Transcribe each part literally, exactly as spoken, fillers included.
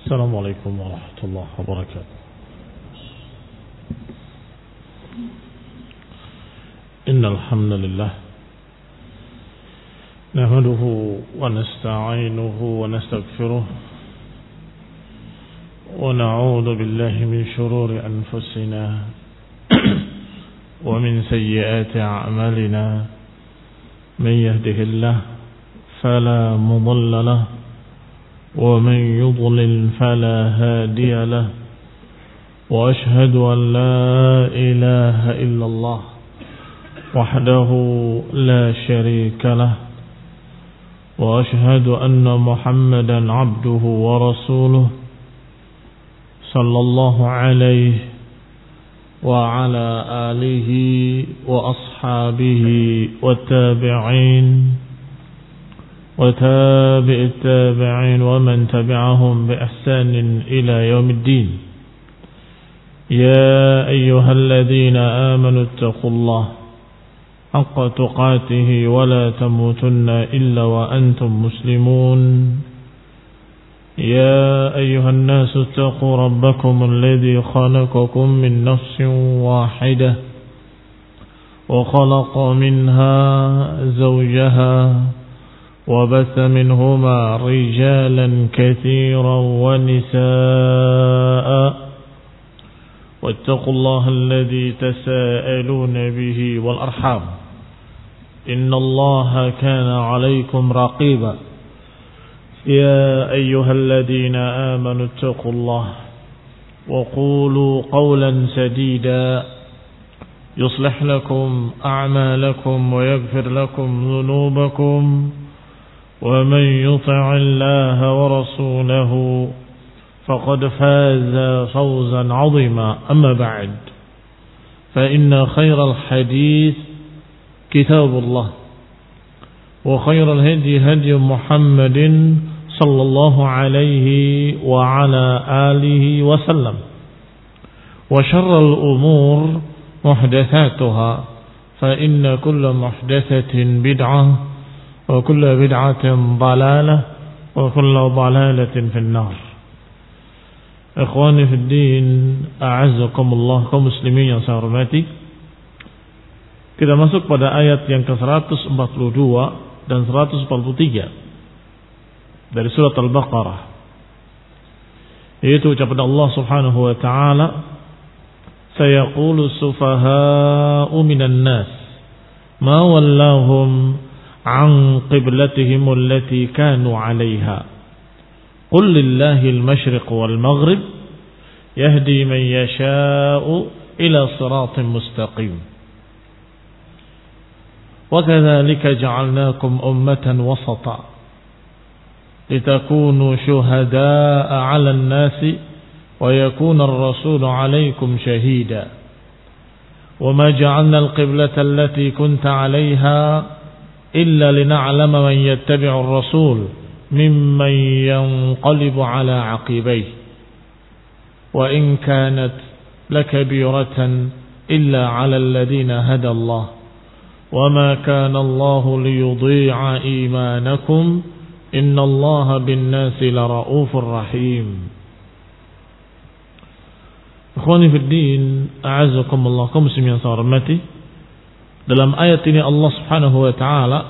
السلام عليكم ورحمة الله وبركاته. إن الحمد لله نحمده ونستعينه ونستغفره ونعوذ بالله من شرور أنفسنا ومن سيئات أعمالنا. من يهده الله فلا مضل له ومن يضلل فلا هادي له وأشهد أن لا إله إلا الله وحده لا شريك له وأشهد أن محمدا عبده ورسوله صلى الله عليه وعلى آله وأصحابه والتابعين وتابع التابعين ومن تبعهم بإحسان إلى يوم الدين. يا أيها الذين آمنوا اتقوا الله حق تقاته ولا تموتن إلا وأنتم مسلمون. يا أيها الناس اتقوا ربكم الذي خلقكم من نفس واحدة وخلق منها زوجها وبث منهما رجالا كثيرا ونساء واتقوا الله الذي تساءلون به والأرحام إن الله كان عليكم رقيبا. يا أيها الذين آمنوا اتقوا الله وقولوا قولا سديدا يصلح لكم أعمالكم ويغفر لكم ذنوبكم ومن يطع الله ورسوله فقد فاز فوزا عظيما. أما بعد فإن خير الحديث كتاب الله وخير الهدي هدي محمد صلى الله عليه وعلى آله وسلم وشر الأمور محدثاتها فإن كل محدثة بدعة وكل بدعة ضلالة وكل ضلالة في النار. Ikhwani fi din, a'azzakumullah, kaum muslimin yang saya hormati. Kita masuk pada ayat yang ke seratus empat puluh dua dan seratus empat puluh tiga dari surat Al-Baqarah. Yaitu ucapan Allah Subhanahu wa taala, "Sayaqulu sufaha'u minan nas ma wallahum an qiblatihim allati kanu 'alayha." Qul lillahil masyriq wal maghrib yahdi man yasha'u ila siratin mustaqim. Wa kadzalika ja'alnakum ummatan wasata litakunu syuhada'a 'alan nasi wa yakuna ar-rasulu 'alaykum shahida. Wa ma ja'alna al-qiblata allati kunta 'alayha illa lina'lama man yattabi'u ar-rasul ممن ينقلب على عقبيه وإن كانت لكبيرة إلا على الذين هدى الله وما كان الله ليضيع إيمانكم إن الله بالناس لرؤوف رحيم. Ikhwani fi din, a'azzakumullah, kaum muslimin yang saya hormati. Dalam ayat ini Allah Subhanahu wa taala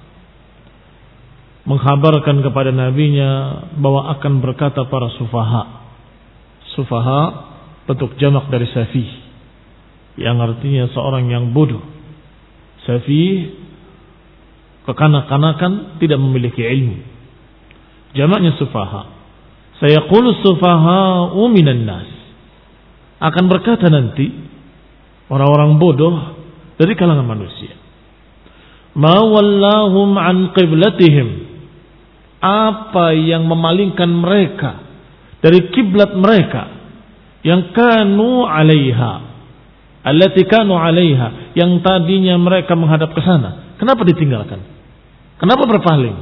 mengkhabarkan kepada nabinya bahwa akan berkata para sufaha. Sufaha bentuk jamak dari safih, yang artinya seorang yang bodoh. Safih kekanak-kanakan, tidak memiliki ilmu. Jamaknya sufaha. Sayaqulu sufaha'u minan nas, akan berkata nanti orang-orang bodoh dari kalangan manusia. Ma wallahum an qiblatihim, apa yang memalingkan mereka dari kiblat mereka yang kanu 'alaiha, allati kanu 'alaiha, yang tadinya mereka menghadap ke sana. Kenapa ditinggalkan? Kenapa berpaling?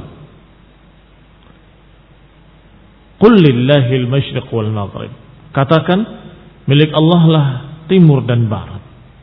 Qul lillahil masyriq wal maghrib, katakan milik Allah lah timur dan barat.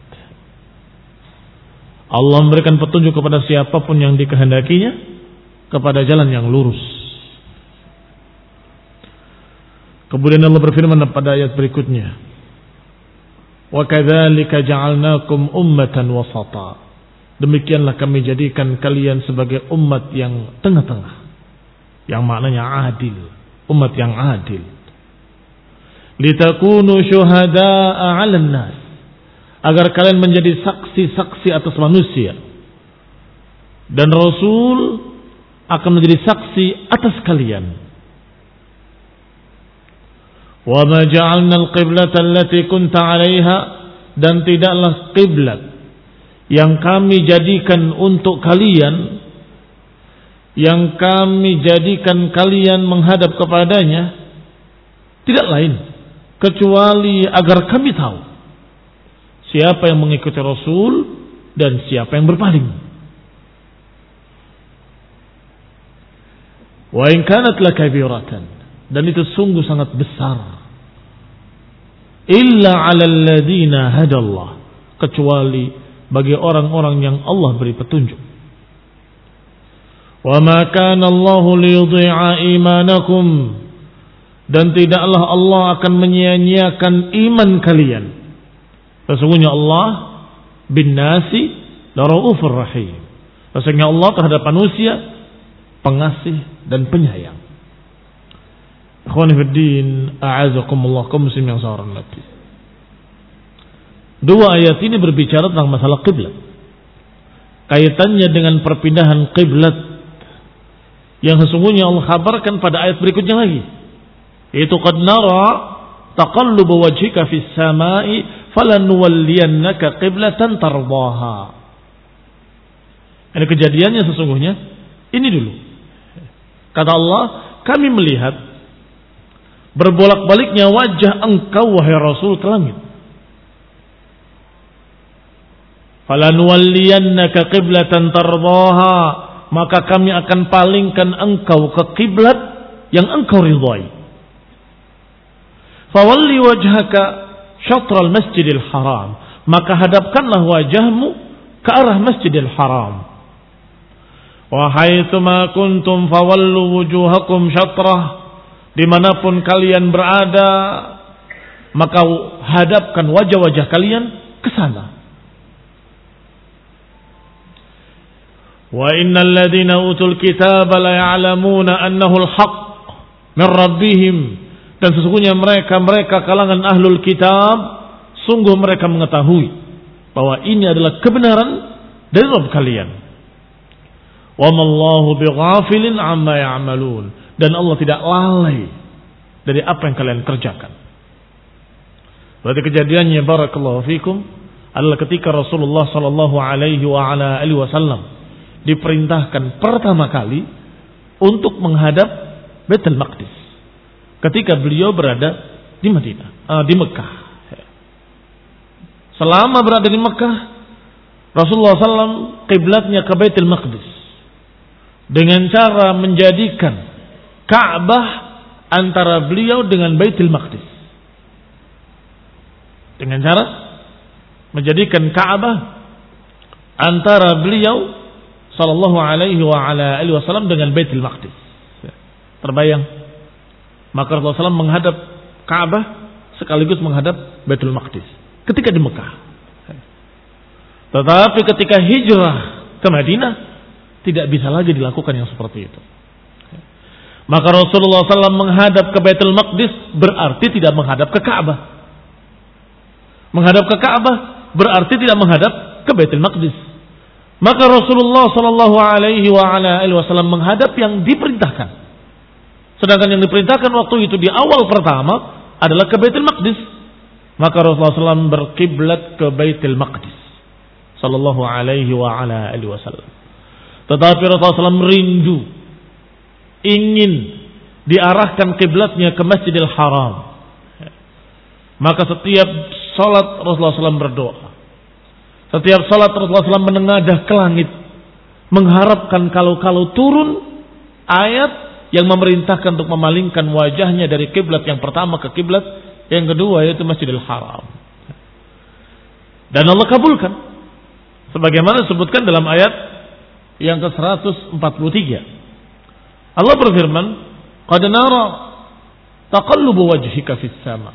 Allah memberikan petunjuk kepada siapapun yang dikehendakinya kepada jalan yang lurus. Kemudian Allah berfirman pada ayat berikutnya, wa kadzalika ja'alnakum ummatan wasata. Demikianlah kami jadikan kalian sebagai umat yang tengah-tengah, yang maknanya adil, umat yang adil. Litakunu syuhada'a 'alan nas, agar kalian menjadi saksi-saksi atas manusia, dan Rasul akan menjadi saksi atas kalian. Wa ma ja'alna al-qiblata allati kunta 'alaiha, dan tidaklah qiblat yang kami jadikan untuk kalian, yang kami jadikan kalian menghadap kepadanya, tidak lain kecuali agar kami tahu siapa yang mengikuti Rasul dan siapa yang berpaling. Wa in kanat lakabiratan, dan itu sungguh sangat besar, illa 'alal ladzina hadallah, kecuali bagi orang-orang yang Allah beri petunjuk. Wa ma kana Allahu liyudhi'a imanakum, dan tidaklah Allah akan menyia-nyiakan iman kalian. Sesungguhnya Allah bin nasi laraufur rahim. Sesungguhnya Allah terhadap manusia pengasih dan penyayang. Ikhwani fiddin, a'azakumullah, kaum muslim yang saya hormati. Dua ayat ini berbicara tentang masalah qiblat. Kaitannya dengan perpindahan qiblat yang sesungguhnya Allah kabarkan pada ayat berikutnya lagi. Yaitu qad nara taqalluba wajhika fis samai falanuwalliyannaka qiblatan tardaha. Ini kejadiannya sesungguhnya ini dulu. Kata Allah, kami melihat berbolak-baliknya wajah engkau wahai Rasul ke langit. Falanuwalliyannaka qiblatan tardaha, maka kami akan palingkan engkau ke kiblat yang engkau ridhai. Fawalli wajhaka syatral masjidil haram, maka hadapkanlah wajahmu ke arah masjidil haram. Wa haitsuma kuntum fawallu wujuhakum syatrah, dimanapun kalian berada maka hadapkan wajah-wajah kalian ke sana. Wa innal ladzina utul kitaba la ya'lamuna annahu al-haqq min rabbihim, dan sesungguhnya mereka-mereka kalangan ahlul kitab sungguh mereka mengetahui bahwa ini adalah kebenaran dari Rabb kalian. Wa mallahu bighafilin amma ya'malun, dan Allah tidak lalai dari apa yang kalian kerjakan. Berarti kejadiannya barakallahu fikum adalah ketika Rasulullah sallallahu alaihi wa ala alihi wasallam diperintahkan pertama kali untuk menghadap Baitul Maqdis ketika beliau berada di Madinah, uh, di Mekah. Selama berada di Mekah, Rasulullah sallallahu alaihi wasallam kiblatnya ke Baitul Maqdis dengan cara menjadikan Ka'bah antara beliau dengan Baitul Maqdis. Dengan cara menjadikan Ka'bah antara beliau sallallahu alaihi wa ala alihi wasallam dengan Baitul Maqdis. Terbayang? Maka Rasulullah sallallahu alaihi wasallam menghadap Ka'bah sekaligus menghadap Baitul Maqdis ketika di Mekah. Tetapi ketika hijrah ke Madinah tidak bisa lagi dilakukan yang seperti itu. Maka Rasulullah sallallahu alaihi wasallam menghadap ke Baitul Maqdis berarti tidak menghadap ke Ka'bah. Menghadap ke Ka'bah berarti tidak menghadap ke Baitul Maqdis. Maka Rasulullah sallallahu alaihi wa ala alihi wasallam menghadap yang diperintahkan. Sedangkan yang diperintahkan waktu itu di awal pertama adalah ke Baitul Maqdis. Maka Rasulullah sallallahu alaihi wasallam berkiblat ke Baitul Maqdis sallallahu alaihi wa ala alihi wasallam. Tetapi Rasulullah sallallahu alaihi wasallam rindu ingin diarahkan kiblatnya ke Masjidil Haram. Maka setiap salat Rasulullah sallallahu alaihi wasallam berdoa. Setiap salat Rasulullah sallallahu alaihi wasallam menengadah ke langit mengharapkan kalau-kalau turun ayat yang memerintahkan untuk memalingkan wajahnya dari kiblat yang pertama ke kiblat yang kedua, yaitu Masjidil Haram. Dan Allah kabulkan sebagaimana disebutkan dalam ayat yang ke seratus empat puluh tiga. Allah berfirman, "Qad nara taqallubu wajhika fis sama.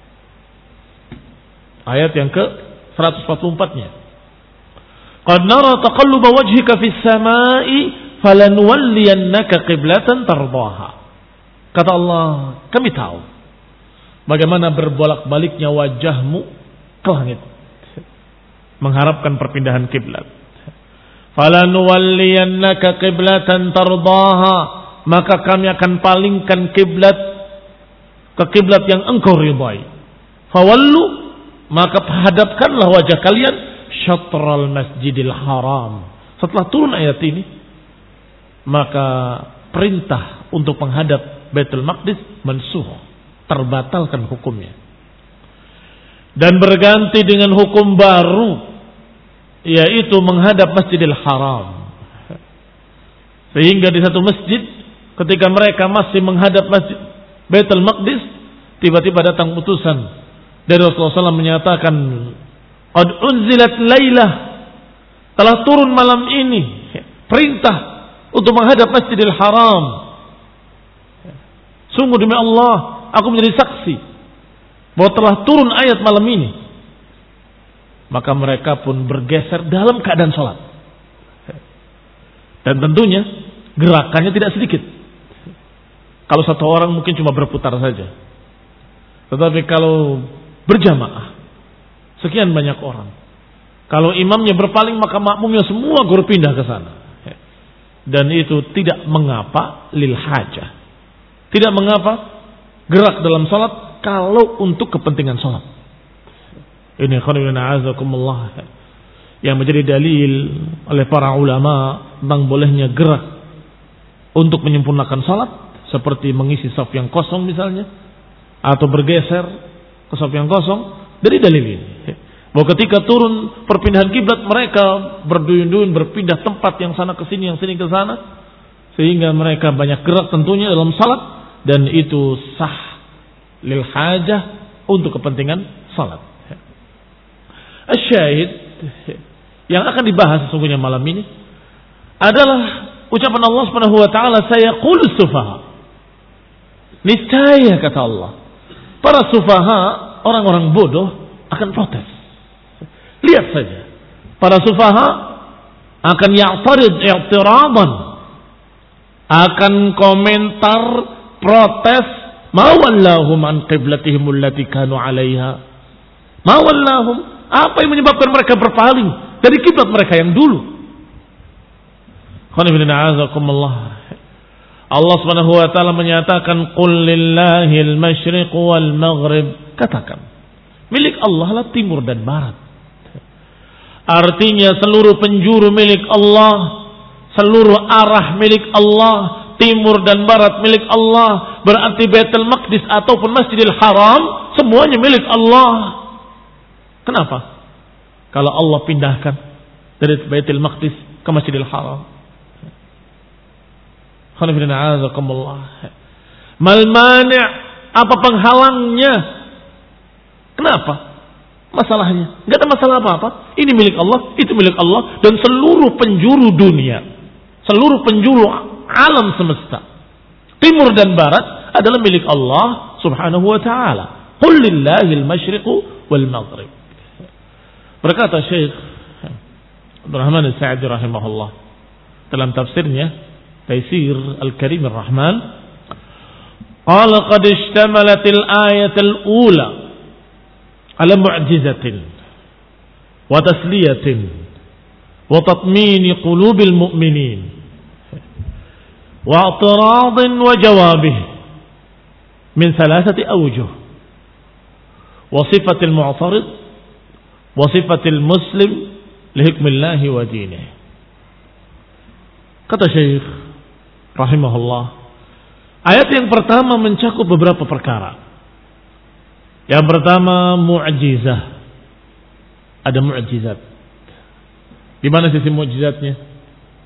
Ayat yang ke seratus empat puluh empat-nya. Qad nara taqalluba wajhika fis sama'i falanuwalliyannaka qiblatan tardaha. Kata Allah, kami tahu bagaimana berbolak-baliknya wajahmu ke langit, mengharapkan perpindahan kiblat. Falanuwalliyannaka qiblatan tardaha, maka kami akan palingkan kiblat ke kiblat yang engkau ridai. Fawallu, maka hadapkanlah wajah kalian syatral masjidil haram. Setelah turun ayat ini, maka perintah untuk menghadap Baitul Maqdis mansukh, terbatalkan hukumnya, dan berganti dengan hukum baru, yaitu menghadap Masjidil Haram. Sehingga di satu masjid, ketika mereka masih menghadap Masjid Baitul Maqdis, tiba-tiba datang utusan dari Rasulullah shallallahu alaihi wasallam menyatakan, qad unzilat lailah, telah turun malam ini perintah untuk menghadap Masjidil Haram. Sungguh demi Allah, aku menjadi saksi bahwa telah turun ayat malam ini. Maka mereka pun bergeser dalam keadaan sholat. Dan tentunya gerakannya tidak sedikit. Kalau satu orang mungkin cuma berputar saja. Tetapi kalau berjamaah, sekian banyak orang. Kalau imamnya berpaling, maka makmumnya semua berpindah ke sana. Dan itu tidak mengapa lil hajah. Tidak mengapa gerak dalam salat kalau untuk kepentingan salat. Ini khonibina azakumullah yang menjadi dalil oleh para ulama tentang bolehnya gerak untuk menyempurnakan salat, seperti mengisi saf yang kosong misalnya, atau bergeser ke saf yang kosong. Dari dalil ini bahwa ketika turun perpindahan kiblat, mereka berduyun-duyun berpindah tempat yang sana ke sini, yang sini ke sana, sehingga mereka banyak gerak tentunya dalam salat. Dan itu sah lil hajah untuk kepentingan salat. Asyahid yang akan dibahas sesungguhnya malam ini adalah ucapan Allah Subhanahu wa taala, sayaqulu sufaha. Niscaya kata Allah, para sufaha, orang-orang bodoh akan protes. Lihat saja, para sufaha akan ya'tarid i'tiradan, akan komentar, protes, ma wallahum an qiblatihim allati kanu 'alaiha. Ma wallahum, apa yang menyebabkan mereka berpaling dari kiblat mereka yang dulu? Allah Subhanahu wa taala menyatakan, qul lillahil masyriq wal maghrib. Katakan, milik Allah lah timur dan barat. Artinya seluruh penjuru milik Allah, seluruh arah milik Allah, timur dan barat milik Allah. Berarti Baitul Maqdis ataupun Masjidil Haram semuanya milik Allah. Kenapa? Kalau Allah pindahkan dari Baitul Maqdis ke Masjidil Haram. Mal mani', apa penghalangnya? Kenapa? Masalahnya enggak ada masalah apa-apa. Ini milik Allah, itu milik Allah, dan seluruh penjuru dunia, seluruh penjuru alam semesta, timur dan barat adalah milik Allah Subhanahu wa taala. Qul lillahil masyriqu wal maghrib. Berkata Syekh Abdul Rahman As-Sa'di rahimahullah dalam tafsirnya Taisir Al-Karim Ar-Rahman, qala qad ishtamalat al-ayat al-ula ala mu'jizatin wa tasliyatin wa tatmin qulubil mu'minin واعتراض وجوابه من ثلاثة أوجه: وصفة المعترض، وصفة المسلم لحكم الله ودينه. Kata Syekh rahimahullah, ayat yang pertama mencakup beberapa perkara. Yang pertama mu'jizah. Ada mu'jizat. Di mana sisi mu'jizatnya?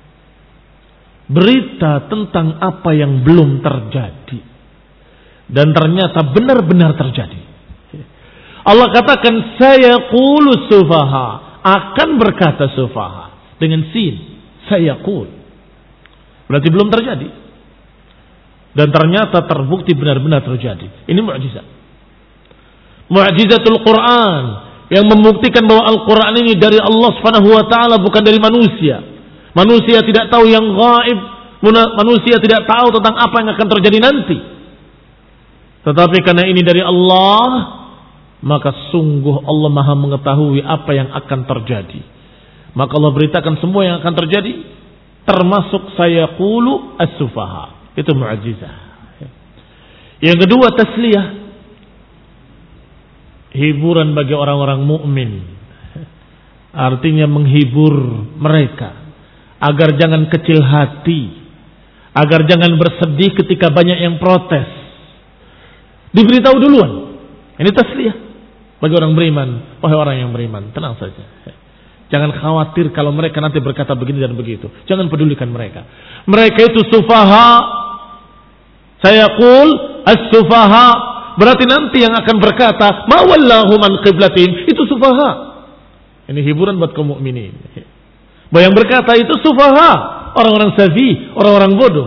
Berita tentang apa yang belum terjadi dan ternyata benar-benar terjadi. Allah katakan, sayaqulu sufaha, akan berkata sufaha dengan sin, sayaqul. Berarti belum terjadi. Dan ternyata terbukti benar-benar terjadi. Ini mukjizat. Mukjizatul Quran yang membuktikan bahwa Al-Quran ini dari Allah Subhanahu wa taala, bukan dari manusia. Manusia tidak tahu yang gaib, manusia tidak tahu tentang apa yang akan terjadi nanti. Tetapi karena ini dari Allah, maka sungguh Allah Maha mengetahui apa yang akan terjadi. Maka Allah beritakan semua yang akan terjadi, termasuk sayaqulu as-sufaha. Itu mukjizat. Yang kedua, tasliyah, hiburan bagi orang-orang mukmin. Artinya menghibur mereka agar jangan kecil hati, agar jangan bersedih ketika banyak yang protes. Diberitahu duluan. Ini tasliyah bagi orang beriman. Wahai orang yang beriman, tenang saja. Jangan khawatir kalau mereka nanti berkata begini dan begitu. Jangan pedulikan mereka. Mereka itu sufaha. Saya qul as-sufaha. Berarti nanti yang akan berkata, ma wallahu man qiblatihim, itu sufaha. Ini hiburan buat kaum mukminin. Bahwa yang berkata itu sufaha, orang-orang safi, orang-orang bodoh.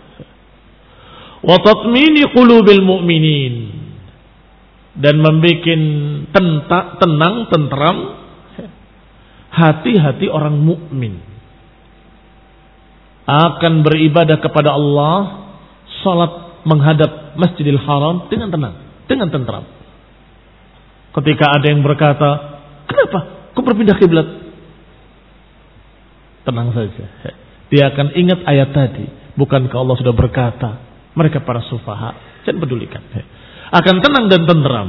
Wa tatmini qulubil mu'minin, dan membuat tenang, tentram hati-hati orang mukmin akan beribadah kepada Allah, salat menghadap Masjidil Haram dengan tenang, dengan tentram. Ketika ada yang berkata, kenapa kau berpindah kiblat? Tenang saja. Dia akan ingat ayat tadi. Bukankah Allah sudah berkata, mereka para sufaha, jangan pedulikan. Akan tenang dan tentram.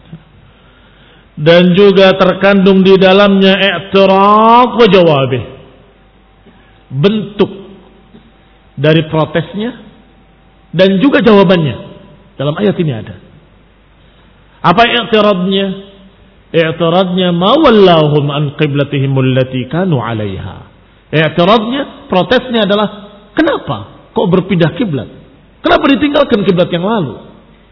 Dan juga terkandung di dalamnya i'tirad wa jawabih, bentuk dari protesnya dan juga jawabannya. Dalam ayat ini ada. Apa i'tiradnya? I'tiradnya ma wallahum an qiblatihim allati kanu 'alaiha. I'tiradnya, protesnya adalah kenapa kok berpindah kiblat? Kenapa ditinggalkan kiblat yang lalu?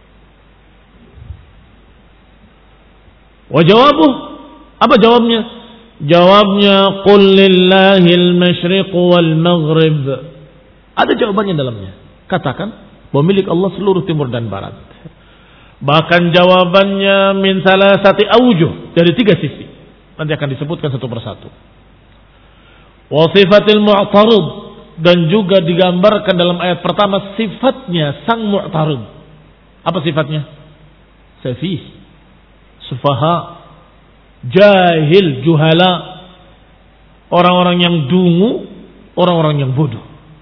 Wa jawabuh, apa jawabnya? Jawabnya qul lillahil masyriq wal maghrib. Ada jawabannya dalamnya. Katakan bahwa milik Allah seluruh timur dan barat. Bahkan jawabannya min salasati awjuh, dari tiga sisi. Nanti akan disebutkan satu persatu. Wa sifatil mu'tarid, dan juga digambarkan dalam ayat pertama sifatnya sang mu'tarid. Apa sifatnya? Safih, sufaha, jahil, juhala, orang-orang yang dungu, orang-orang yang bodoh.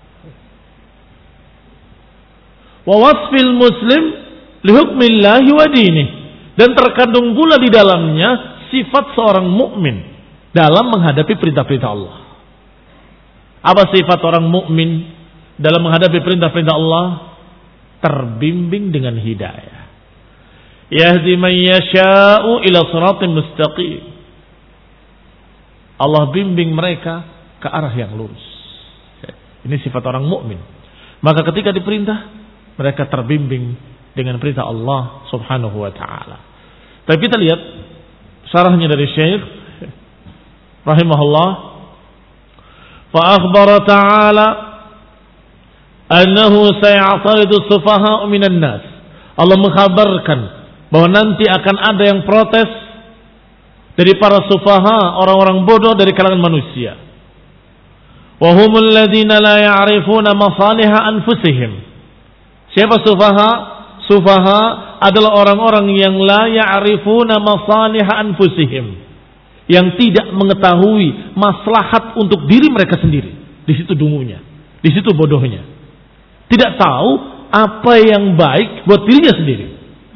Wa wasfil muslim li hukmillahi wa dinih, dan terkandung pula di dalamnya sifat seorang mukmin dalam menghadapi perintah-perintah Allah. Apa sifat orang mukmin dalam menghadapi perintah-perintah Allah? Terbimbing dengan hidayah. Yahdi man yasha'u ila siratin mustaqim. Allah bimbing mereka ke arah yang lurus. Ini sifat orang mukmin. Maka ketika diperintah, mereka terbimbing dengan perintah Allah Subhanahu wa taala. Tapi kita lihat syarahnya dari Syekh rahimahullah. Fa akhbara ta'ala annahu say'taridu as-sufaha'u minan nas. Allah mengkhabarkan bahwa nanti akan ada yang protes dari para sufaha, orang-orang bodoh dari kalangan manusia. Wa humul ladzina la ya'rifuna masaliha anfusihim. Siapa sufaha? Sufaha adalah orang-orang yang la ya'rifuna masaliha anfusihim, yang tidak mengetahui maslahat untuk diri mereka sendiri. Di situ dungunya, di situ bodohnya. Tidak tahu apa yang baik buat dirinya sendiri.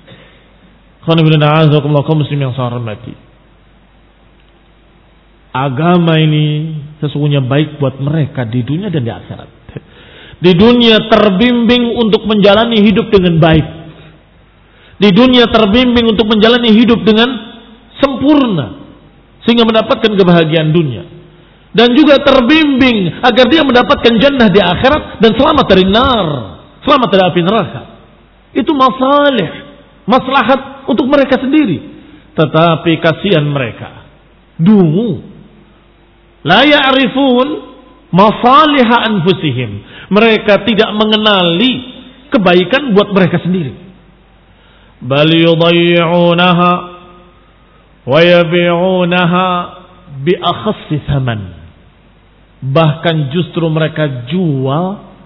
Agama ini sesungguhnya baik buat mereka di dunia dan di akhirat. Di dunia terbimbing untuk menjalani hidup dengan baik. Di dunia terbimbing untuk menjalani hidup dengan sempurna, sehingga mendapatkan kebahagiaan dunia. Dan juga terbimbing agar dia mendapatkan jannah di akhirat dan selamat dari nar, selamat dari api neraka. Itu masalih, maslahat untuk mereka sendiri. Tetapi kasihan mereka, dungu, la ya'rifun masaliha anfusihim. Mereka tidak mengenali kebaikan buat mereka sendiri. Bal yudayyi'unaha wa yabi'unaha bi akhassi thaman. Bahkan justru mereka jual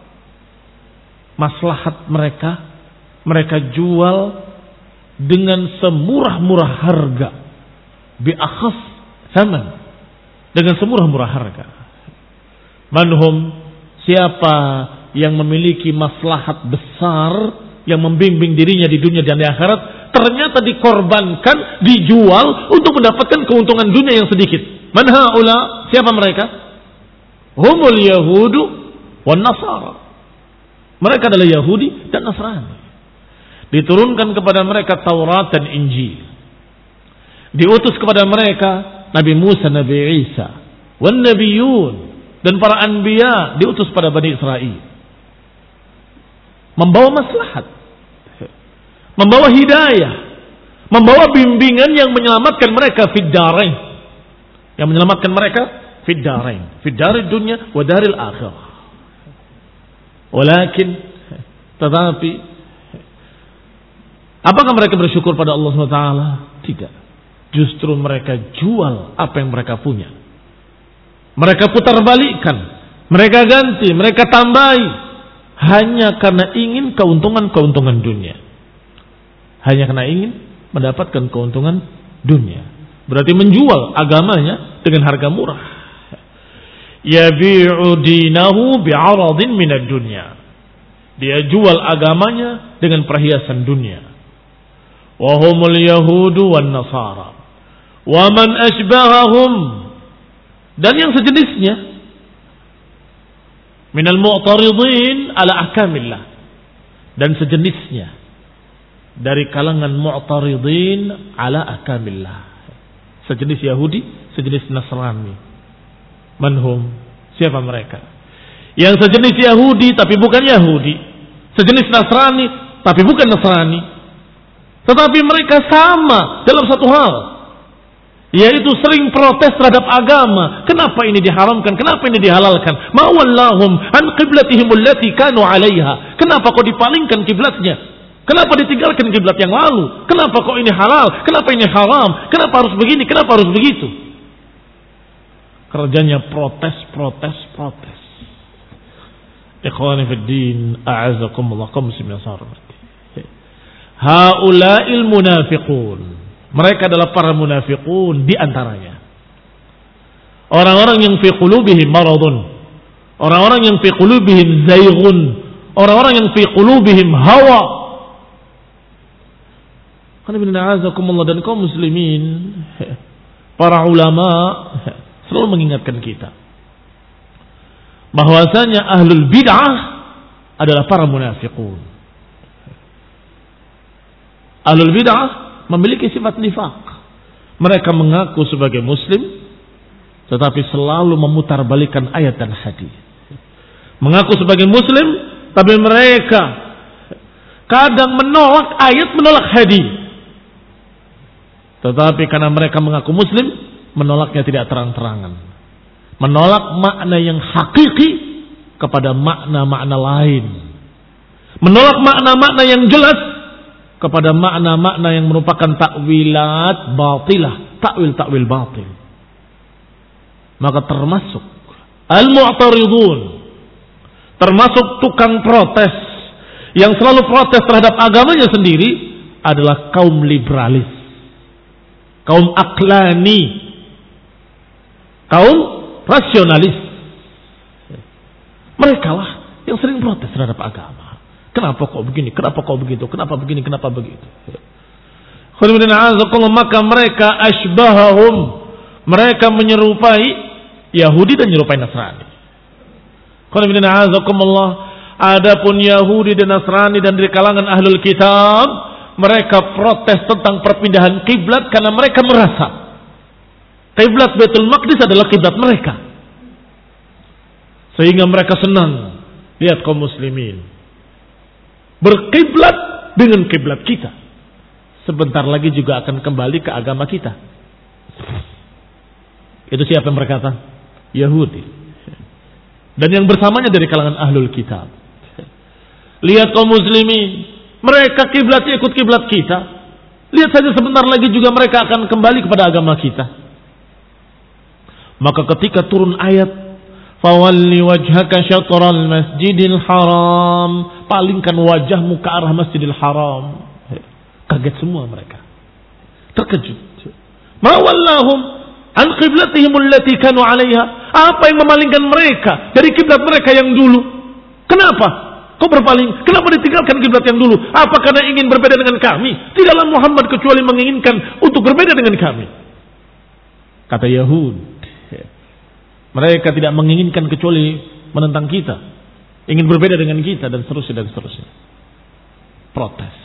maslahat mereka, mereka jual dengan semurah-murah harga. Bi akhas thaman, dengan semurah-murah harga. Manhum, siapa yang memiliki maslahat besar yang membimbing dirinya di dunia dan di akhirat, ternyata dikorbankan, dijual untuk mendapatkan keuntungan dunia yang sedikit. Man haula? Siapa mereka? Humul yahudu wan nasara. Mereka adalah Yahudi dan Nasrani. Diturunkan kepada mereka Taurat dan Injil. Diutus kepada mereka Nabi Musa, Nabi Isa, wan nabiyun, dan para anbiya diutus pada Bani Israel. Membawa maslahat, membawa hidayah, membawa bimbingan yang menyelamatkan mereka fid darain, yang menyelamatkan mereka fid darain, fid darid dunya wa daril akhirah. Walakin, tetapi apakah mereka bersyukur pada Allah subhanahu wa taala? Tidak. Justru mereka jual apa yang mereka punya. Mereka putar balikkan, mereka ganti, mereka tambahi, hanya karena ingin keuntungan-keuntungan dunia. Hanya karena ingin mendapatkan keuntungan dunia. Berarti menjual agamanya dengan harga murah. Yabi'u dinahu bi'aradin minad dunya. Dia jual agamanya dengan perhiasan dunia. Wa humul yahudu wan nasara. Wa man asbahahum, dan yang sejenisnya minal mu'taridin ala ahkamillah, dan sejenisnya dari kalangan mu'taridin ala ahkamillah, sejenis Yahudi, sejenis Nasrani. Manhum, siapa mereka? Yang sejenis Yahudi tapi bukan Yahudi, sejenis Nasrani tapi bukan Nasrani, tetapi mereka sama dalam satu hal, yaitu sering protes terhadap agama. Kenapa ini diharamkan? Kenapa ini dihalalkan? Ma wallahum an qiblatihim allati kanu 'alaiha. Kenapa kok dipalingkan kiblatnya? Kenapa ditinggalkan kiblat yang lalu? Kenapa kok ini halal? Kenapa ini haram? Kenapa harus begini? Kenapa harus begitu? Kerjanya protes, protes, protes. Ikhwani fid din, a'azakumullah, kaum muslimin sarmat. Haula'il munafiqun. Mereka adalah para munafiqun di antaranya. Orang-orang yang fi qulubihim maradun. Orang-orang yang fi qulubihim zayghun. Orang-orang yang fi qulubihim hawa. Dan kaum muslimin, para ulama selalu mengingatkan kita bahwasanya ahlul bid'ah adalah para munafiqun. Ahlul bid'ah memiliki sifat nifaq. Mereka mengaku sebagai muslim tetapi selalu memutarbalikkan ayat dan hadis. Mengaku sebagai muslim tapi mereka kadang menolak ayat, menolak hadis. Tetapi karena mereka mengaku muslim, menolaknya tidak terang-terangan. Menolak makna yang hakiki kepada makna-makna lain. Menolak makna-makna yang jelas kepada makna-makna yang merupakan takwilat batilah, takwil-takwil batil. Maka termasuk al-mu'taridun, termasuk tukang protes yang selalu protes terhadap agamanya sendiri adalah kaum liberalis, kaum aklani, kaum rasionalis. Mereka lah yang sering protes terhadap agama. Kenapa kok begini? Kenapa kok begitu? Kenapa begini? Kenapa begitu? Maka mereka asbahahum, mereka menyerupai Yahudi dan menyerupai Nasrani. Adapun Yahudi dan Nasrani dan dari kalangan ahlul kitab, mereka protes tentang perpindahan kiblat karena mereka merasa kiblat Baitul Maqdis adalah kiblat mereka. Sehingga mereka senang lihat kaum muslimin berkiblat dengan kiblat kita. Sebentar lagi juga akan kembali ke agama kita. Itu siapa yang berkata? Yahudi. Dan yang bersamanya dari kalangan ahlul kitab. Lihat kaum muslimin, mereka kiblatnya ikut kiblat kita. Lihat saja sebentar lagi juga mereka akan kembali kepada agama kita. Maka ketika turun ayat fawalli wajhaka syatral masjidil haram, palingkan wajahmu ke arah Masjidil Haram. Kaget semua mereka. Terkejut. Ma wallahum an qiblatihim allati kanu 'alaiha. Apa yang memalingkan mereka dari kiblat mereka yang dulu? Kenapa? Kok berpaling? Kenapa ditinggalkan kiblat yang dulu? Apa karena ingin berbeda dengan kami? Tidaklah Muhammad kecuali menginginkan untuk berbeda dengan kami. Kata Yahud, mereka tidak menginginkan kecuali menentang kita, ingin berbeda dengan kita dan seterusnya dan seterusnya. Protes.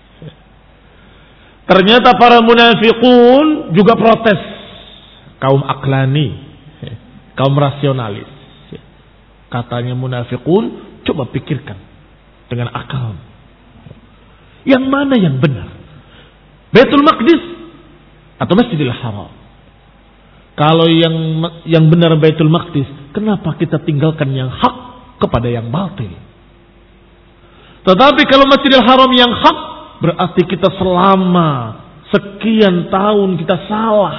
Ternyata para munafiqun juga protes. Kaum aklani, kaum rasionalis. Katanya munafiqun, coba pikirkan dengan akal. Yang mana yang benar? Baitul Maqdis atau Masjidil Haram? Kalau yang yang benar Baitul Maqdis, kenapa kita tinggalkan yang hak kepada yang batil? Tetapi kalau Masjidil Haram yang hak, berarti kita selama sekian tahun kita salah.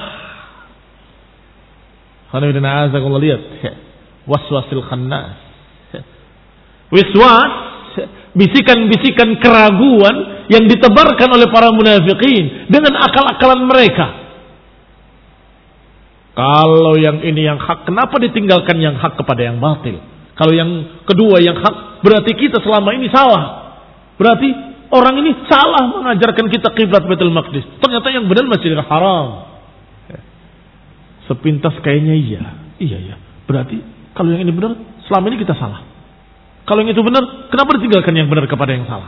Karena Allah lihat waswasil khannas. Wiswas, bisikan-bisikan keraguan yang ditebarkan oleh para munafikin dengan akal-akalan mereka. Kalau yang ini yang hak, kenapa ditinggalkan yang hak kepada yang batil? Kalau yang kedua yang hak, berarti kita selama ini salah. Berarti orang ini salah mengajarkan kita kiblat Baitul Maqdis. Ternyata yang benar Masjidil Haram. Sepintas kayaknya iya. Iya ya. Berarti kalau yang ini benar, selama ini kita salah. Kalau yang itu benar, kenapa ditinggalkan yang benar kepada yang salah?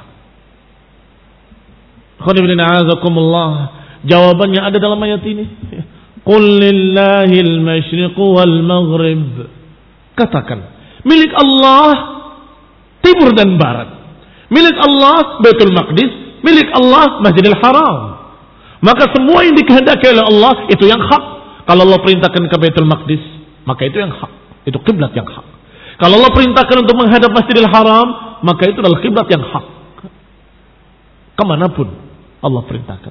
Jawabannya ada dalam ayat ini. Qul lillahil masyriqu wal maghrib. Katakan, milik Allah timur dan barat. Milik Allah Baitul Maqdis, milik Allah Masjidil Haram. Maka semua yang dikehendaki oleh Allah itu yang hak. Kalau Allah perintahkan ke Baitul Maqdis, maka itu yang hak. Itu kiblat yang hak. Kalau Allah perintahkan untuk menghadap Masjidil Haram, maka itu adalah kiblat yang hak. Kemanapun Allah perintahkan.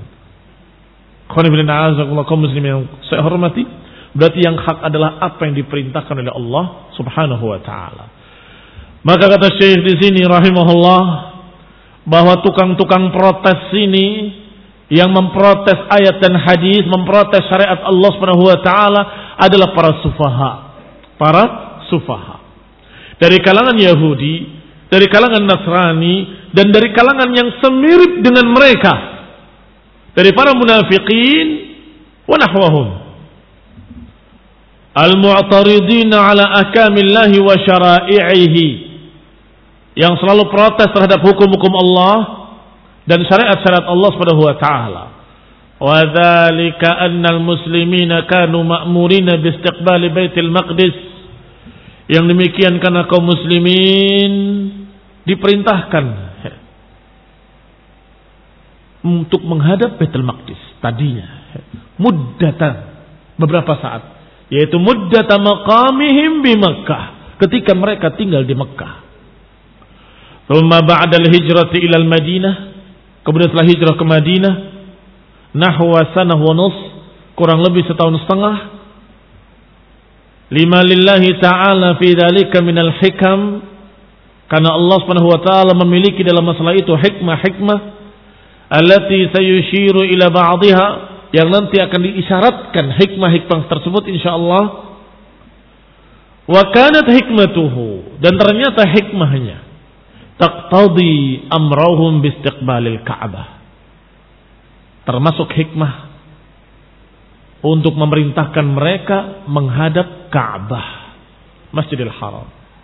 Kaum muslimin yang saya hormati, berarti yang hak adalah apa yang diperintahkan oleh Allah Subhanahu wa taala. Maka kata Syekh di sini rahimahullah, bahwa tukang-tukang protes ini yang memprotes ayat dan hadis, memprotes syariat Allah Subhanahu wa taala adalah para sufaha. Para sufaha. Dari kalangan Yahudi, dari kalangan Nasrani, dan dari kalangan yang semirip dengan mereka. Dari para munafiqin wa nahwahum. Al-mu'taridina ala ahkamillahi wa syara'i'ihi. Yang selalu protes terhadap hukum-hukum Allah dan syariat-syariat Allah Subhanahu wa taala. Wa dzalika annal muslimina kanu ma'murina bi istiqbali Baitul Maqdis. Yang demikian karena kaum muslimin diperintahkan untuk menghadap Baitul Maqdis tadinya muddatan beberapa saat, yaitu muddata maqamihim bi Makkah, ketika mereka tinggal di Makkah. Thumma ba'da al-hijrati ila al-Madinah, kemudian setelah hijrah ke Madinah, nahwa sanah wa nus, kurang lebih setahun setengah. Lima lillahi ta'ala fi dzalika minal hikam, karena Allah Subhanahu wa taala memiliki dalam masalah itu hikmah-hikmah allati sayushiru ila ba'dihha, yang nanti akan diisyaratkan hikmah-hikmah tersebut insyaallah. Wa kanat hikmatuhu, dan ternyata hikmahnya taqtadi amrahum bi istiqbalil Ka'bah, termasuk hikmah untuk memerintahkan mereka menghadap Ka'bah, Masjidil Haram.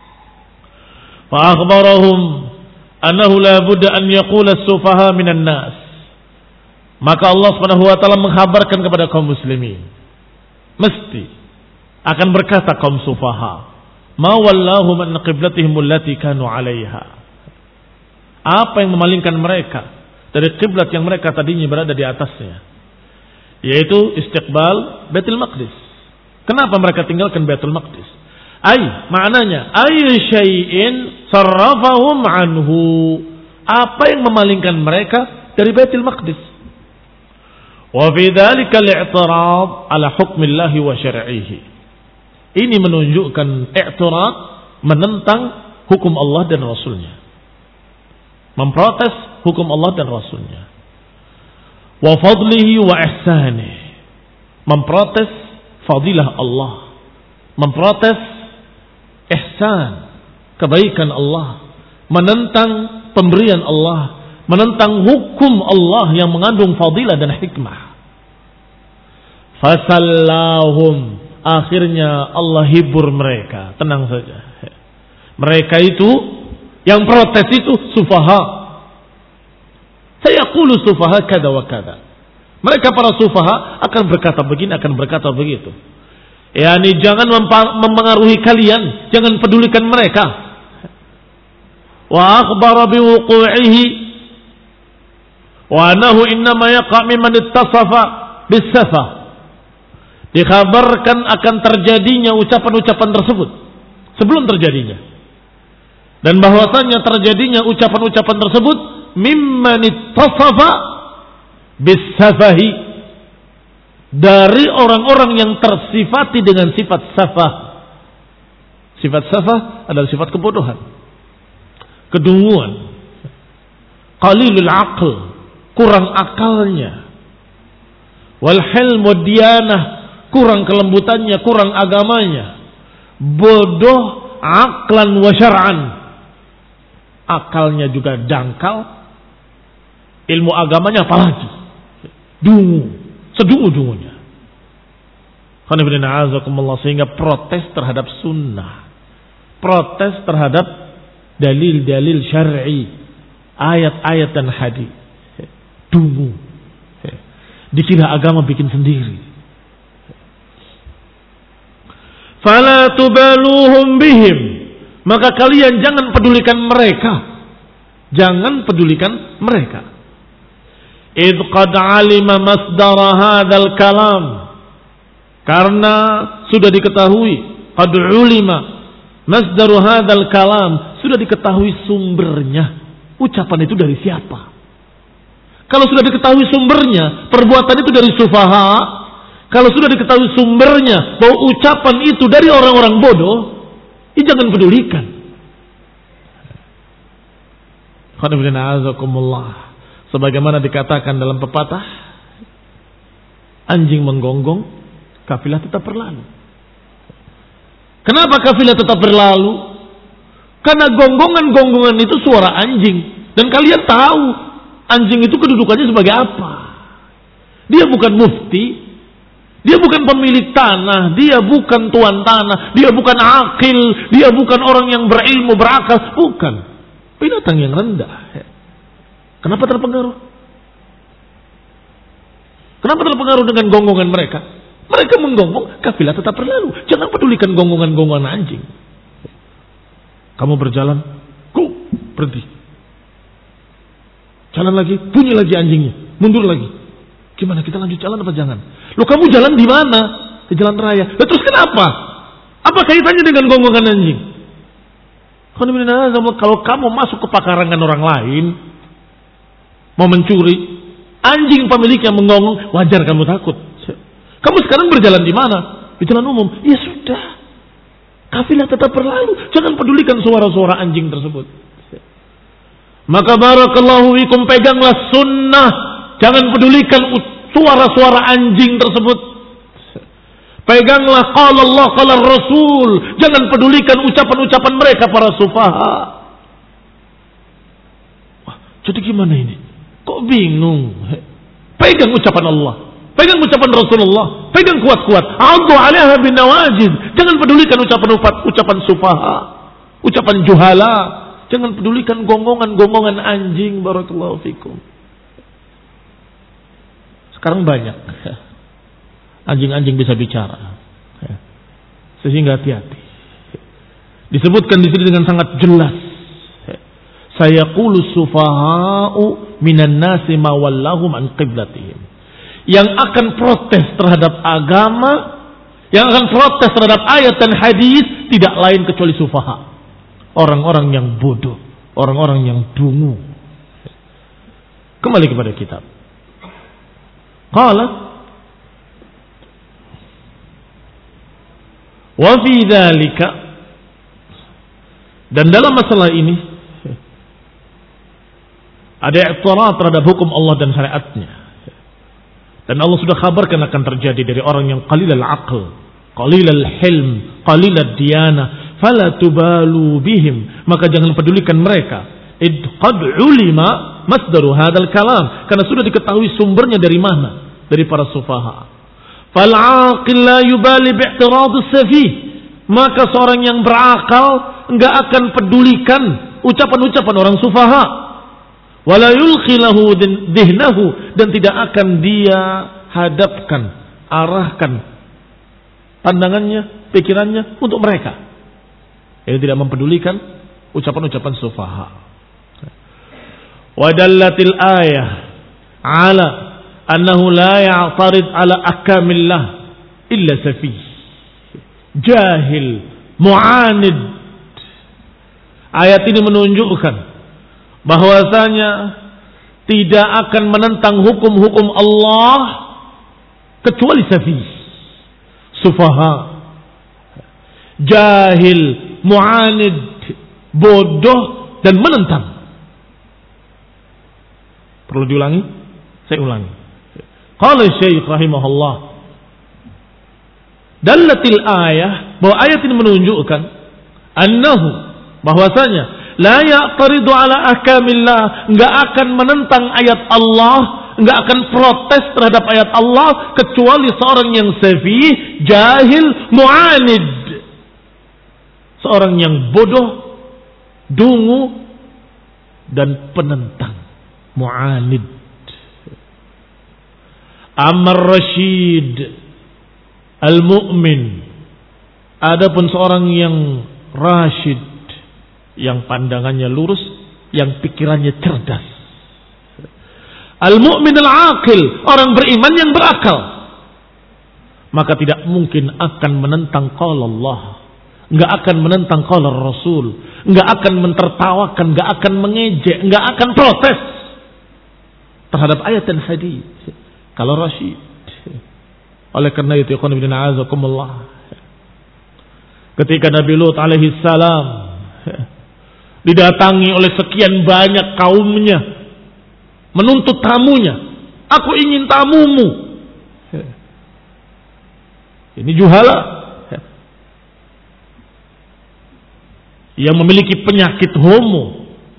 Fa akhbarahum annahu la budda an yaqula as-sufaha minan nas. Maka Allah Subhanahu wa taala menghabarkan kepada kaum muslimin, mesti akan berkata kaum sufaha, ma wallahum an qiblatihim allati kanu 'alaiha. Apa yang memalingkan mereka dari kiblat yang mereka tadinya berada di atasnya, yaitu istiqbal Baitul Maqdis. Kenapa mereka tinggalkan Baitul Maqdis? Ay, maknanya ay syai'in sarrafahum anhu. Apa yang memalingkan mereka dari Baitul Maqdis? Wa fi dzalika al-i'tirad ala hukmillahi wa syar'ihi. Ini menunjukkan i'tirad, menentang hukum Allah dan Rasulnya. Memprotes hukum Allah dan Rasulnya. Wa fadlihi wa ihsanihi. Memprotes fadilah Allah. Memprotes ihsan, kebaikan Allah. Menentang pemberian Allah. Menentang hukum Allah yang mengandung fadilah dan hikmah. Fasallahum. Akhirnya Allah hibur mereka. Tenang saja. Mereka itu, yang protes itu sufaha. Saya qulu sufaha kada wa kada. Mereka para sufaha akan berkata begini, akan berkata begitu. Yani jangan mempengaruhi kalian. Jangan pedulikan mereka. Wa akhbara biwuqu'ihi. Wa anahu innama yaqa' mimman ittasafa bis-safa. Dikhabarkan akan terjadinya ucapan-ucapan tersebut sebelum terjadinya, dan bahwasanya terjadinya ucapan-ucapan tersebut mimman ittasafa bis-safahi, dari orang-orang yang tersifati dengan sifat safah. Sifat safah adalah sifat kebodohan, kedunguan, qalilul aql, kurang akalnya, wal hilm wad diyanah, kurang kelembutannya, kurang agamanya, bodoh aqlan wa syar'an, akalnya juga dangkal, ilmu agamanya apalagi dungu, sedungu-dungunya. Sehingga protes terhadap sunnah, protes terhadap dalil-dalil syar'i, ayat-ayat dan hadis, dungu, dikira agama bikin sendiri. Fala tubaluhum bihim, maka kalian jangan pedulikan mereka. Jangan pedulikan mereka. Idh qad alima masdara hadzal kalam, karena sudah diketahui, qad ulima masdaru hadzal kalam, sudah diketahui sumbernya. Ucapan itu dari siapa? Kalau sudah diketahui sumbernya, perbuatan itu dari sufaha. Kalau sudah diketahui sumbernya bahwa ucapan itu dari orang-orang bodoh, ya jangan pedulikan. Sebagaimana dikatakan dalam pepatah, anjing menggonggong, kafilah tetap berlalu. Kenapa kafilah tetap berlalu? Karena gonggongan-gonggongan itu suara anjing. Dan kalian tahu anjing itu kedudukannya sebagai apa. Dia bukan mufti, dia bukan pemilik tanah, dia bukan tuan tanah, dia bukan akil, dia bukan orang yang berilmu, berakal, bukan. Binatang yang rendah. Kenapa terpengaruh? Kenapa terpengaruh dengan gonggongan mereka? Mereka menggonggong, kafilah tetap berlalu. Jangan pedulikan gonggongan-gonggongan anjing. Kamu berjalan, go, berhenti. Jalan lagi, bunyi lagi anjingnya, mundur lagi. Gimana, kita lanjut jalan apa jangan? Loh, kamu jalan di mana? Di jalan raya. Loh, terus kenapa? Apa kaitannya dengan gonggongan anjing? Kalau kamu masuk ke pekarangan orang lain, mau mencuri, anjing pemiliknya menggonggong, wajar kamu takut. Kamu sekarang berjalan di mana? Di jalan umum. Ya sudah, kafilah tetap berlalu. Jangan pedulikan suara-suara anjing tersebut. Maka barakallahu fikum, peganglah sunnah. Jangan pedulikan suara-suara anjing tersebut. Peganglah qala Allah qala Rasul. Jangan pedulikan ucapan-ucapan mereka para sufaha. Wah, jadi gimana ini? Kok bingung? Pegang ucapan Allah, pegang ucapan Rasulullah, pegang kuat-kuat. A'udhu 'alaiha bin nawajid. Jangan pedulikan ucapan ucapan sufaha, ucapan juhala. Jangan pedulikan gonggongan-gonggongan anjing. Barakallahu fikum. Sekarang banyak anjing-anjing bisa bicara, sehingga hati-hati. Disebutkan di sini dengan sangat jelas. Sayaqulu sufaha'u minan nasi ma wallahum an qiblatihim. Yang akan protes terhadap agama, yang akan protes terhadap ayat dan hadis, tidak lain kecuali sufaha. Orang-orang yang bodoh, orang-orang yang dungu. Kembali kepada kitab. Qala wa fi dzalika, dan dalam masalah ini ada i'tirad terhadap hukum Allah dan syariatnya. Dan Allah sudah kabarkan akan terjadi dari orang yang qalilal aql, qalilal hilm, qalilad diyana, fala tubalu bihim, maka jangan pedulikan mereka. Id qad ulima masdaru hadzal kalam, karena sudah diketahui sumbernya dari mana, dari para sufaha. Fal aqil la yubali bi'tirad as-safih, maka seorang yang berakal enggak akan pedulikan ucapan-ucapan orang sufaha. Wala yulqi lahu dhihnahu, dan tidak akan dia hadapkan, arahkan pandangannya, pikirannya untuk mereka. Ini tidak mempedulikan ucapan-ucapan sufaha. Wa dallatil ayah ala annahu la ya'tarid ala ahkamillah illa safih, jahil, mu'anid. Ayat ini menunjukkan bahwasanya tidak akan menentang hukum-hukum Allah kecuali safih, sufaha, jahil, mu'anid, bodoh dan menentang. Perlu diulangi? Saya ulangi. Qala Syekh rahimahullah, dallatil ayah, bahwa ayat ini menunjukkan annahu, bahwasanya la ya'taridu ala ahkamillah, enggak akan menentang ayat Allah, enggak akan protes terhadap ayat Allah kecuali seorang yang safih, jahil, mu'anid, seorang yang bodoh, dungu dan penentang, mu'anid. Amar Rashid al-mu'min, adapun seorang yang rasyid, yang pandangannya lurus, yang pikirannya cerdas, al-mu'min al-aqil, orang beriman yang berakal, maka tidak mungkin akan menentang qala Allah, enggak akan menentang qala Rasul, enggak akan mentertawakan, enggak akan mengejek, enggak akan protes terhadap ayat dan hadis kalau rasyid. Oleh karena itu, ikhwan fillah azakumullah, ketika Nabi Lut alaihi salam didatangi oleh sekian banyak kaumnya, menuntut tamunya, aku ingin tamumu. Ini juhala yang memiliki penyakit homo.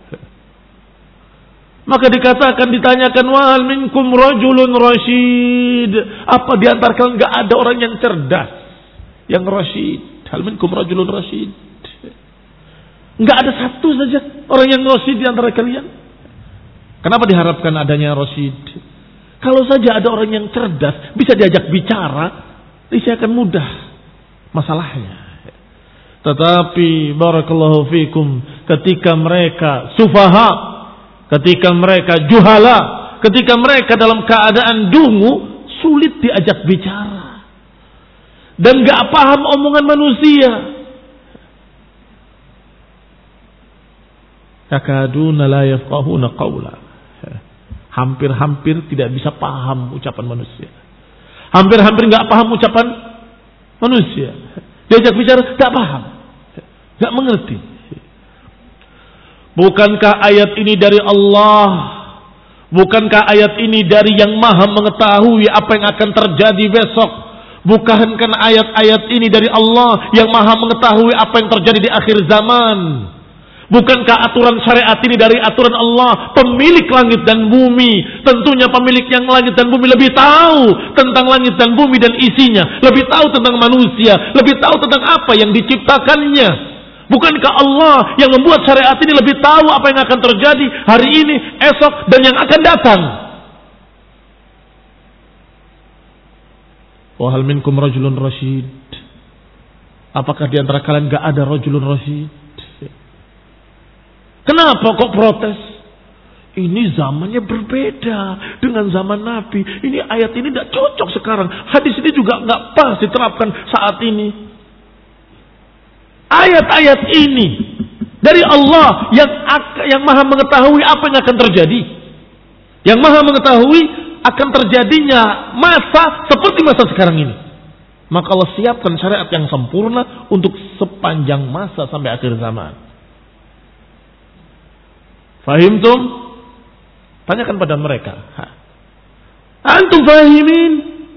Maka dikatakan, ditanyakan, wahal minkum rajulun rasyid, apa di antara kalian enggak ada orang yang cerdas, yang rasyid? Hal minkum rajulun rasyid, enggak ada satu saja orang yang rasyid di antara kalian. Kenapa diharapkan adanya rasyid? Kalau saja ada orang yang cerdas, bisa diajak bicara, ini akan mudah masalahnya. Tetapi barakallahu fikum, ketika mereka sufaha, ketika mereka juhala, ketika mereka dalam keadaan dungu, sulit diajak bicara dan gak paham omongan manusia. Yakaduna la yafqahuna qawla, hampir-hampir tidak bisa paham ucapan manusia, hampir-hampir gak paham ucapan manusia. Diajak bicara gak paham, gak mengerti. Bukankah ayat ini dari Allah? Bukankah ayat ini dari yang maha mengetahui apa yang akan terjadi besok? Bukankah ayat-ayat ini dari Allah yang maha mengetahui apa yang terjadi di akhir zaman? Bukankah aturan syariat ini dari aturan Allah, pemilik langit dan bumi? Tentunya pemilik yang langit dan bumi lebih tahu tentang langit dan bumi dan isinya, lebih tahu tentang manusia, lebih tahu tentang apa yang diciptakannya. Bukankah Allah yang membuat syariat ini lebih tahu apa yang akan terjadi hari ini, esok, dan yang akan datang? Wa hal minkum rajulun rasyid, apakah di antara kalian gak ada rajulun rasyid? Kenapa kok protes? Ini zamannya berbeda dengan zaman Nabi. Ini ayat ini tidak cocok sekarang. Hadis ini juga nggak pas diterapkan saat ini. Ayat-ayat ini dari Allah yang yang maha mengetahui apa yang akan terjadi. Yang maha mengetahui akan terjadinya masa seperti masa sekarang ini. Maka Allah siapkan syariat yang sempurna untuk sepanjang masa sampai akhir zaman. Fahimtum? Tanyakan pada mereka. Ha. Antum fahimin?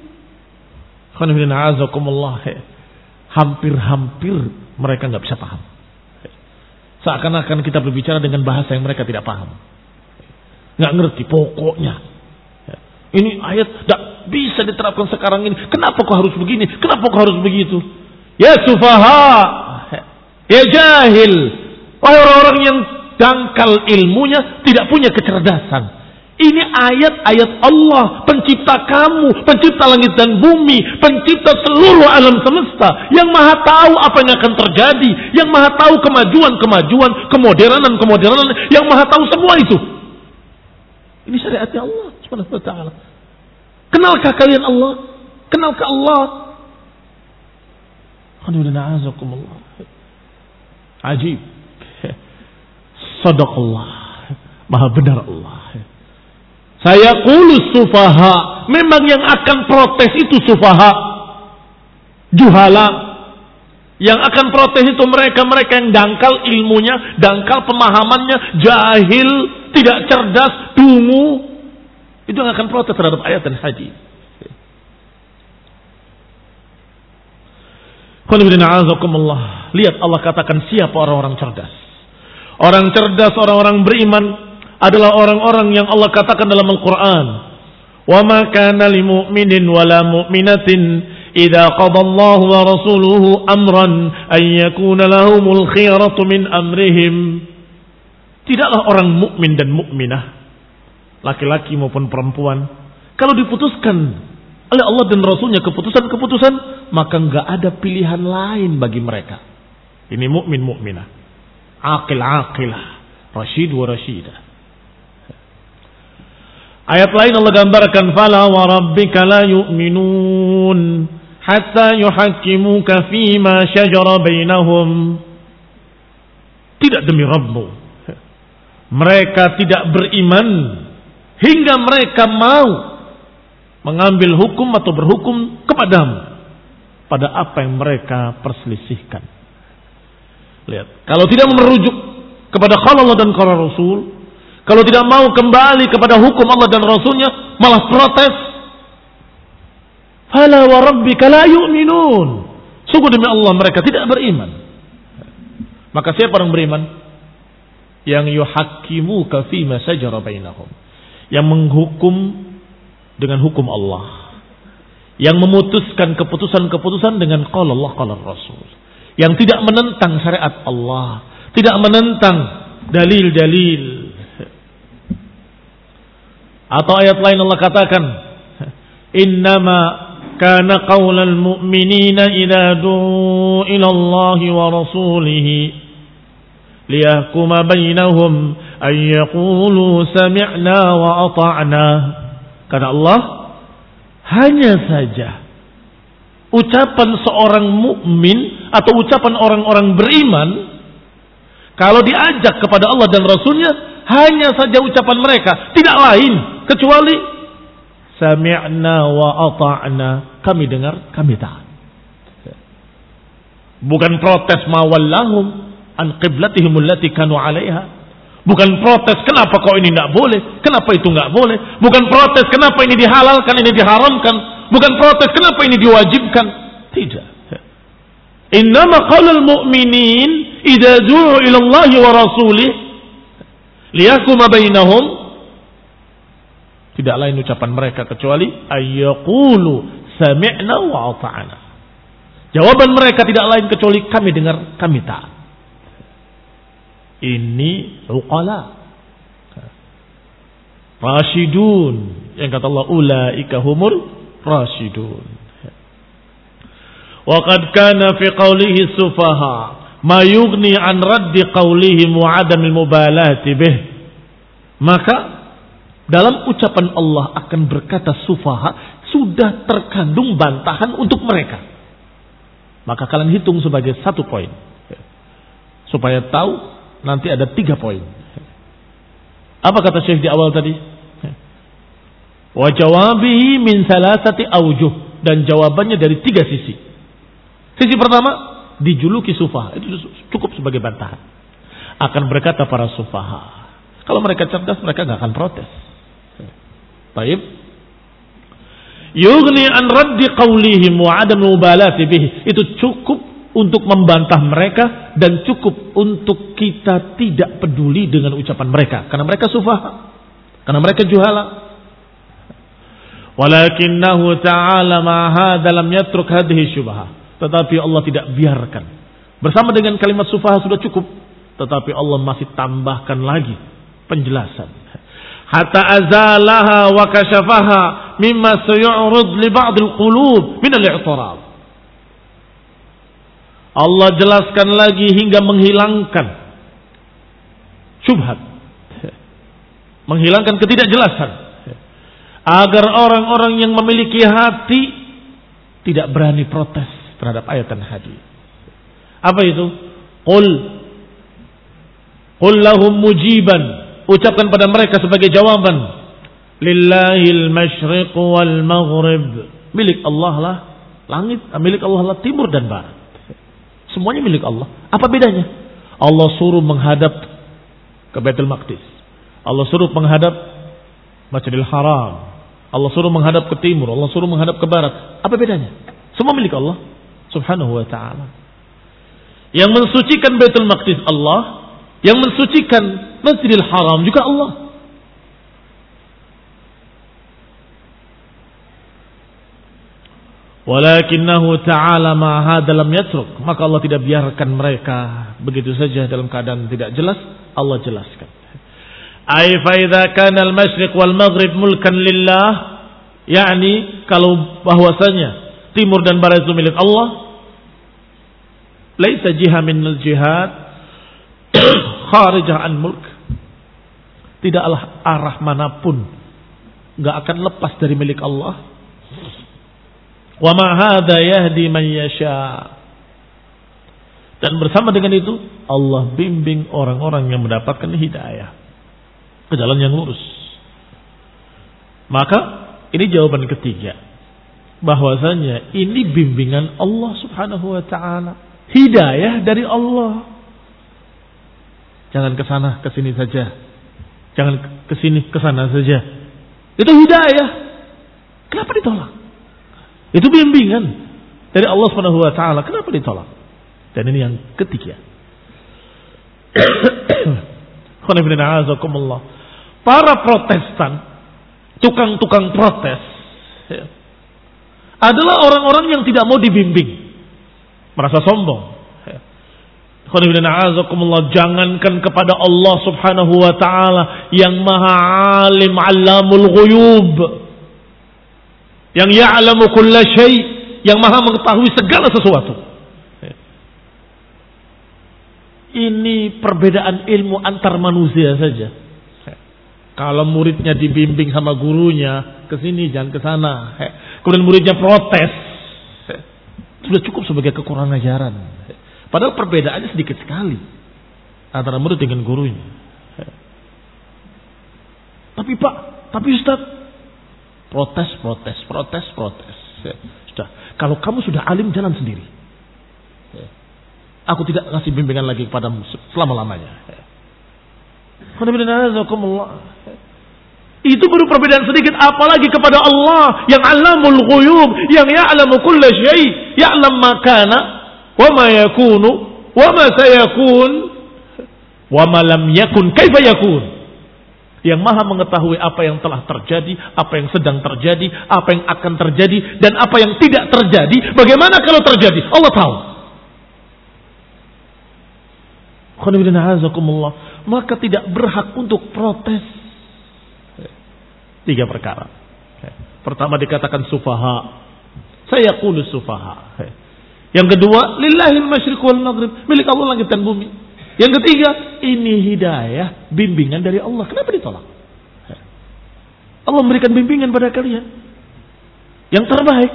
Hampir-hampir mereka nggak bisa paham. Seakan-akan kita berbicara dengan bahasa yang mereka tidak paham. Nggak ngerti pokoknya. Ini ayat tidak bisa diterapkan sekarang ini. Kenapa kau harus begini? Kenapa kau harus begitu? Ya sufaha, ya jahil. Wahai orang-orang yang dangkal ilmunya, tidak punya kecerdasan. Ini ayat-ayat Allah, pencipta kamu, pencipta langit dan bumi, pencipta seluruh alam semesta, yang maha tahu apa yang akan terjadi, yang maha tahu kemajuan-kemajuan, kemodernan-kemodernan, yang maha tahu semua itu. Ini syariatnya Allah Subhanahu wa taala. Kenalkah kalian Allah? Kenalkah Allah? Ajib. Sadaqallah. Maha benar Allah. Saya qulus sufaha. Memang yang akan protes itu sufaha. Juhala. Yang akan protes itu mereka-mereka yang dangkal ilmunya, dangkal pemahamannya, jahil, tidak cerdas, dungu. Itu yang akan protes terhadap ayat dan hadis. Lihat Allah katakan siapa orang-orang cerdas. Orang cerdas, orang-orang beriman adalah orang-orang yang Allah katakan dalam Al-Quran. Wa ma kana lil mu'minin wala mu'minatin idza qada Allahu wa rasuluhu amran an yakuna lahumul khiyaratu min amrihim. Tidaklah orang mukmin dan mukminah, laki-laki maupun perempuan, kalau diputuskan oleh Allah dan Rasulnya keputusan-keputusan, maka enggak ada pilihan lain bagi mereka. Ini mukmin mukminah, aqil aqilah, rasyid wa rasyidah. Ayat lain Allah gambarkan, fala wa rabbika la yu'minun hatta yuhakkimuka fima syajara bainahum. Tidak demi Rabbmu, mereka tidak beriman hingga mereka mau mengambil hukum atau berhukum kepadamu pada apa yang mereka perselisihkan. Lihat, kalau tidak merujuk kepada qala Allah dan qala Rasul, kalau tidak mau kembali kepada hukum Allah dan Rasulnya, malah protes. Fala wa rabbika la yu'minun. Sungguh demi Allah mereka tidak beriman. Maka siapa orang beriman? Yang yuhakkimuka fima syajara bainahum, yang menghukum dengan hukum Allah, yang memutuskan keputusan-keputusan dengan qala Allah qala Rasul, yang tidak menentang syariat Allah, tidak menentang dalil-dalil. Atau ayat lain Allah katakan, innama kana qaulal mu'minina idza du'u ila Allah wa rasulihi liyahkuma bainahum an yaqulu sami'na wa ata'na. Kata Allah, hanya saja ucapan seorang mukmin atau ucapan orang-orang beriman kalau diajak kepada Allah dan Rasulnya, hanya saja ucapan mereka, tidak lain kecuali sami'na wa ata'na, kami dengar, kami taat. Bukan protes mawallahum an qiblatihim allati kanu 'alaiha. Bukan protes kenapa kok ini enggak boleh, kenapa itu enggak boleh. Bukan protes kenapa ini dihalalkan, ini diharamkan. Bukan protes kenapa ini diwajibkan. Tidak. Innama qaulul mu'minin idza du'u ila Allah wa rasulih liyahkuma bainahum, tidak lain ucapan mereka kecuali ayyaqulu sami'na wa ata'na. Jawaban mereka tidak lain kecuali kami dengar, kami taat. Ini uqala rasyidun, yang kata Allah ulaika humur rasyidun. Wa qad kana fi qawlihi sufaha ma yughni an raddi qawlihim wa adamil mubalati bih. Maka dalam ucapan Allah akan berkata sufaha sudah terkandung bantahan untuk mereka. Maka kalian hitung sebagai satu poin supaya tahu nanti ada tiga poin. Apa kata Syekh di awal tadi? Wa jawabihi min salasati aujuh, dan jawabannya dari tiga sisi. Sisi pertama, dijuluki sufaha, itu cukup sebagai bantahan. Akan berkata para sufaha, kalau mereka cerdas mereka nggak akan protes. Baik. Yughni an raddi qawlihim wa adam mubalati bihi, itu cukup untuk membantah mereka dan cukup untuk kita tidak peduli dengan ucapan mereka, karena mereka sufaha, karena mereka juhala. Walakinnahu ta'ala ma hadza lam yatruk hadhihi syubhah, tetapi Allah tidak biarkan. Bersama dengan kalimat sufaha sudah cukup, tetapi Allah masih tambahkan lagi penjelasan. Hatta azalaha wa kashafaha mimma sayu'rid li ba'd al-qulub min al-i'tirad. Allah jelaskan lagi hingga menghilangkan syubhat, menghilangkan ketidakjelasan, agar orang-orang yang memiliki hati tidak berani protes terhadap ayat dan hadis. Apa itu? Qul Qul lahum mujiban, ucapkan pada mereka sebagai jawaban, lillahil masyriq wal maghrib, milik Allah lah langit, milik Allah lah timur dan barat. Semuanya milik Allah. Apa bedanya? Allah suruh menghadap ke Baitul Maqdis, Allah suruh menghadap Masjidil Haram, Allah suruh menghadap ke timur, Allah suruh menghadap ke barat. Apa bedanya? Semua milik Allah Subhanahu wa ta'ala. Yang mensucikan Baitul Maqdis Allah, yang mensucikan Masjidil Haram juga Allah. Walakinnahu ta'ala ma hadza lam yatruk, maka Allah tidak biarkan mereka begitu saja dalam keadaan tidak jelas. Allah jelaskan. Ai fa idza kana al-masyriq wal maghrib mulkan lillah, yakni kalau bahwasanya timur dan barat itu milik Allah, laisa jiha min al-jihad kharijah an mulk, tidaklah arah manapun enggak akan lepas dari milik Allah. Wa ma hadza yahdi man yasha, dan bersama dengan itu Allah bimbing orang-orang yang mendapatkan hidayah ke jalan yang lurus. Maka ini jawaban ketiga, bahwasanya ini bimbingan Allah Subhanahu wa ta'ala, hidayah dari Allah. Jangan ke sana ke sini saja, jangan ke sini ke sana saja. Itu hidayah. Kenapa ditolak? Itu bimbingan dari Allah Subhanahu wa ta'ala. Kenapa ditolak? Dan ini yang ketiga. Para Protestan, tukang-tukang protes, adalah orang-orang yang tidak mau dibimbing, merasa sombong. Jangankan kepada Allah Subhanahu wa ta'ala yang maha alim, allamul ghuyub, yang ya'lamu kulla syai', yang maha mengetahui segala sesuatu. Ini perbedaan ilmu antar manusia saja. Kalau muridnya dibimbing sama gurunya, ke sini jangan ke sana, kemudian muridnya protes, sudah cukup sebagai kekurangan ajaran. Padahal perbedaannya sedikit sekali antara murid dengan gurunya. Tapi Pak, tapi Ustaz, protes, protes, protes, protes. Sudah, kalau kamu sudah alim, jalan sendiri. Aku tidak kasih bimbingan lagi kepadamu selama-lamanya. Itu baru perbedaan sedikit, apalagi kepada Allah yang alamul ghuyub, yang ya'lamu kulla syai', ya'lam ma kana wa ma yakunu wa ma sayakun wa ma lam yakun kaifa yakun. Yang maha mengetahui apa yang telah terjadi, apa yang sedang terjadi, apa yang akan terjadi, dan apa yang tidak terjadi. Bagaimana kalau terjadi? Allah tahu. Maka tidak berhak untuk protes. Tiga perkara. Pertama dikatakan sufaha, saya qulu sufaha. Yang kedua, lillahil masyriq wal maghrib, milik Allah langit dan bumi. Yang ketiga, ini hidayah, bimbingan dari Allah. Kenapa ditolak? Allah memberikan bimbingan pada kalian yang terbaik.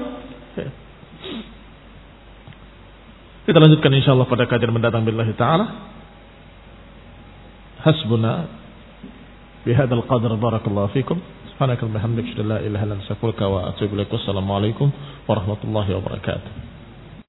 Kita lanjutkan insyaallah pada kajian mendatang billahi ta'ala. Hasbuna bihadzal qadar, barakallahu fikum. Subhanakallahumma hamdaka, la ilaha illa anta, astaghfiruka wa atubu ilaik. Wassalamualaikum warahmatullahi wabarakatuh.